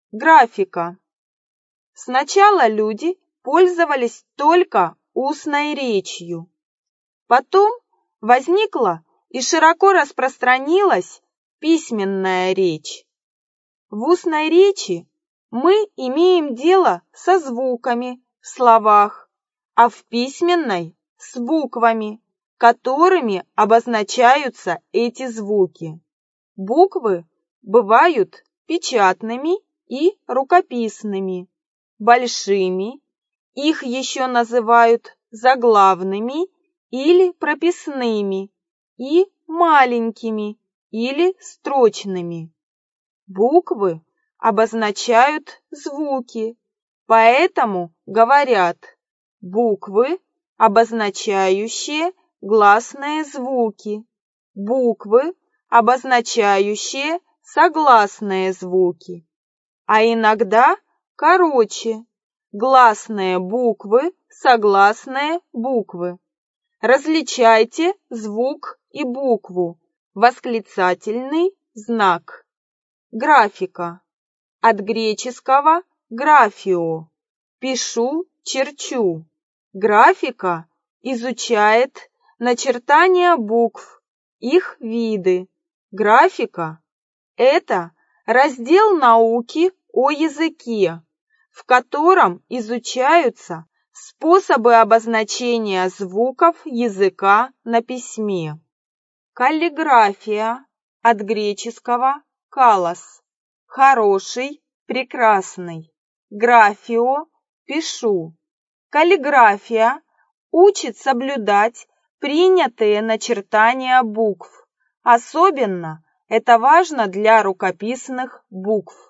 Графика. Сначала люди пользовались только устной речью. Потом возникла и широко распространилась письменная речь. В устной речи мы имеем дело со звуками в словах, а в письменной – с буквами, которыми обозначаются эти звуки. Буквы бывают печатными и рукописными, большими, их еще называют заглавными или прописными, и маленькими или строчными. Буквы обозначают звуки, поэтому говорят буквы, обозначающие гласные звуки, буквы, обозначающие согласные звуки, а иногда короче, гласные буквы, согласные буквы. Различайте звук и букву, восклицательный знак. Графика. От греческого графио – пишу, черчу. Графика изучает начертания букв, их виды. Графика – это раздел науки о языке, в котором изучаются способы обозначения звуков языка на письме. Каллиграфия от греческого «калос» – хороший, прекрасный. Графио – пишу. Каллиграфия учит соблюдать принятые начертания букв. Особенно это важно для рукописных букв.